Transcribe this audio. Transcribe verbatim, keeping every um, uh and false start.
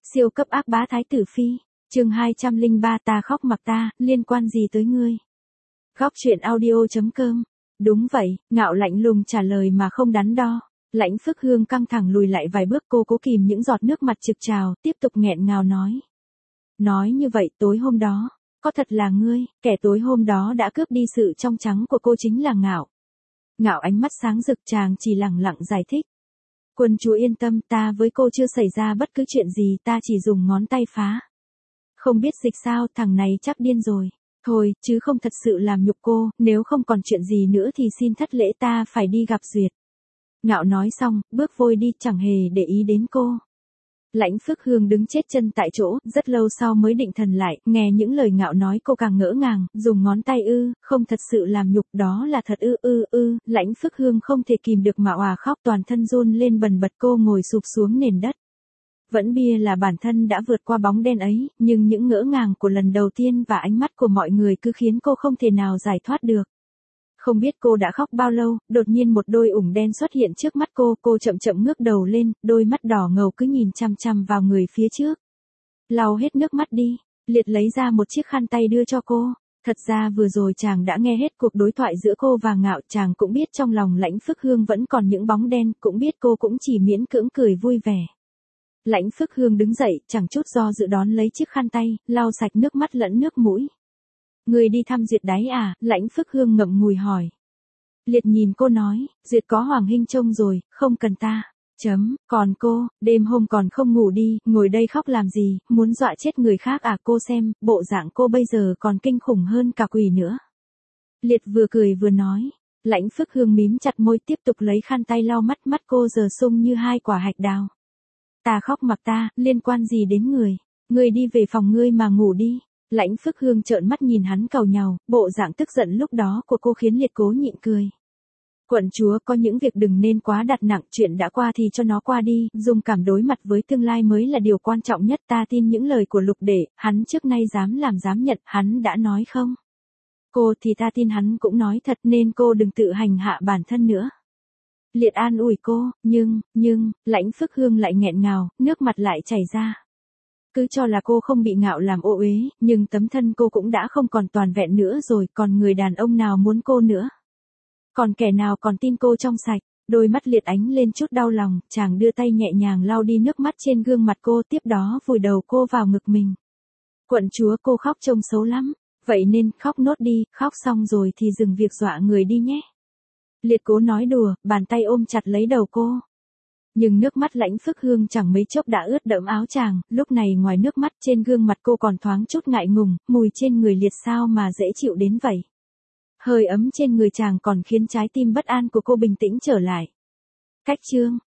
Siêu cấp ác bá thái tử phi, chương hai trăm lẻ ba ta khóc mặc ta, liên quan gì tới ngươi? Góc truyện audio.com. Đúng vậy, Ngạo lạnh lùng trả lời mà không đắn đo. Lãnh Phước Hương căng thẳng lùi lại vài bước, cô cố kìm những giọt nước mặt trực trào, tiếp tục nghẹn ngào nói. Nói như vậy tối hôm đó, có thật là ngươi, kẻ tối hôm đó đã cướp đi sự trong trắng của cô chính là Ngạo. Ngạo ánh mắt sáng rực, chàng chỉ lẳng lặng giải thích. Quân chúa yên tâm, ta với cô chưa xảy ra bất cứ chuyện gì, ta chỉ dùng ngón tay phá. Không biết dịch sao, thằng này chắc điên rồi. Thôi, chứ không thật sự làm nhục cô, nếu không còn chuyện gì nữa thì xin thất lễ, ta phải đi gặp Duyệt. Ngạo nói xong, bước vội đi, chẳng hề để ý đến cô. Lãnh Phước Hương đứng chết chân tại chỗ, rất lâu sau mới định thần lại, nghe những lời Ngạo nói cô càng ngỡ ngàng, dùng ngón tay ư, không thật sự làm nhục, đó là thật ư ư ư, Lãnh Phước Hương không thể kìm được mà òa khóc, toàn thân run lên bần bật, cô ngồi sụp xuống nền đất. Vẫn bia là bản thân đã vượt qua bóng đen ấy, nhưng những ngỡ ngàng của lần đầu tiên và ánh mắt của mọi người cứ khiến cô không thể nào giải thoát được. Không biết cô đã khóc bao lâu, đột nhiên một đôi ủng đen xuất hiện trước mắt cô, cô chậm chậm ngước đầu lên, đôi mắt đỏ ngầu cứ nhìn chằm chằm vào người phía trước. Lau hết nước mắt đi, Liệt lấy ra một chiếc khăn tay đưa cho cô. Thật ra vừa rồi chàng đã nghe hết cuộc đối thoại giữa cô và Ngạo, chàng cũng biết trong lòng Lãnh Phước Hương vẫn còn những bóng đen, cũng biết cô cũng chỉ miễn cưỡng cười vui vẻ. Lãnh Phước Hương đứng dậy, chẳng chút do dự đón lấy chiếc khăn tay, lau sạch nước mắt lẫn nước mũi. Người đi thăm Duyệt đấy à? Lãnh Phước Hương ngậm ngùi hỏi. Liệt nhìn cô nói, Duyệt có Hoàng Hinh trông rồi, không cần ta. Chấm, còn cô, đêm hôm còn không ngủ đi, ngồi đây khóc làm gì, muốn dọa chết người khác à? Cô xem, bộ dạng cô bây giờ còn kinh khủng hơn cả quỷ nữa. Liệt vừa cười vừa nói. Lãnh Phước Hương mím chặt môi, tiếp tục lấy khăn tay lau mắt, mắt cô giờ sung như hai quả hạch đào. Ta khóc mặc ta, liên quan gì đến người? Người đi về phòng ngươi mà ngủ đi. Lãnh Phước Hương trợn mắt nhìn hắn càu nhàu, bộ dạng tức giận lúc đó của cô khiến Liệt cố nhịn cười. Quận chúa, có những việc đừng nên quá đặt nặng, chuyện đã qua thì cho nó qua đi, dùng cảm đối mặt với tương lai mới là điều quan trọng nhất. Ta tin những lời của Lục Đệ, hắn trước nay dám làm dám nhận, hắn đã nói không? Cô thì ta tin hắn cũng nói thật, nên cô đừng tự hành hạ bản thân nữa. Liệt an ủi cô, nhưng, nhưng, Lãnh Phước Hương lại nghẹn ngào, nước mặt lại chảy ra. Cứ cho là cô không bị Ngạo làm ô uế, nhưng tấm thân cô cũng đã không còn toàn vẹn nữa rồi, còn người đàn ông nào muốn cô nữa? Còn kẻ nào còn tin cô trong sạch? Đôi mắt Liệt ánh lên chút đau lòng, chàng đưa tay nhẹ nhàng lau đi nước mắt trên gương mặt cô, tiếp đó vùi đầu cô vào ngực mình. Quận chúa, cô khóc trông xấu lắm, vậy nên khóc nốt đi, khóc xong rồi thì dừng việc dọa người đi nhé. Liệt cố nói đùa, bàn tay ôm chặt lấy đầu cô. Nhưng nước mắt Lãnh Phước Hương chẳng mấy chốc đã ướt đẫm áo chàng, lúc này ngoài nước mắt trên gương mặt cô còn thoáng chút ngại ngùng, mùi trên người Liệt sao mà dễ chịu đến vậy. Hơi ấm trên người chàng còn khiến trái tim bất an của cô bình tĩnh trở lại. Cách chương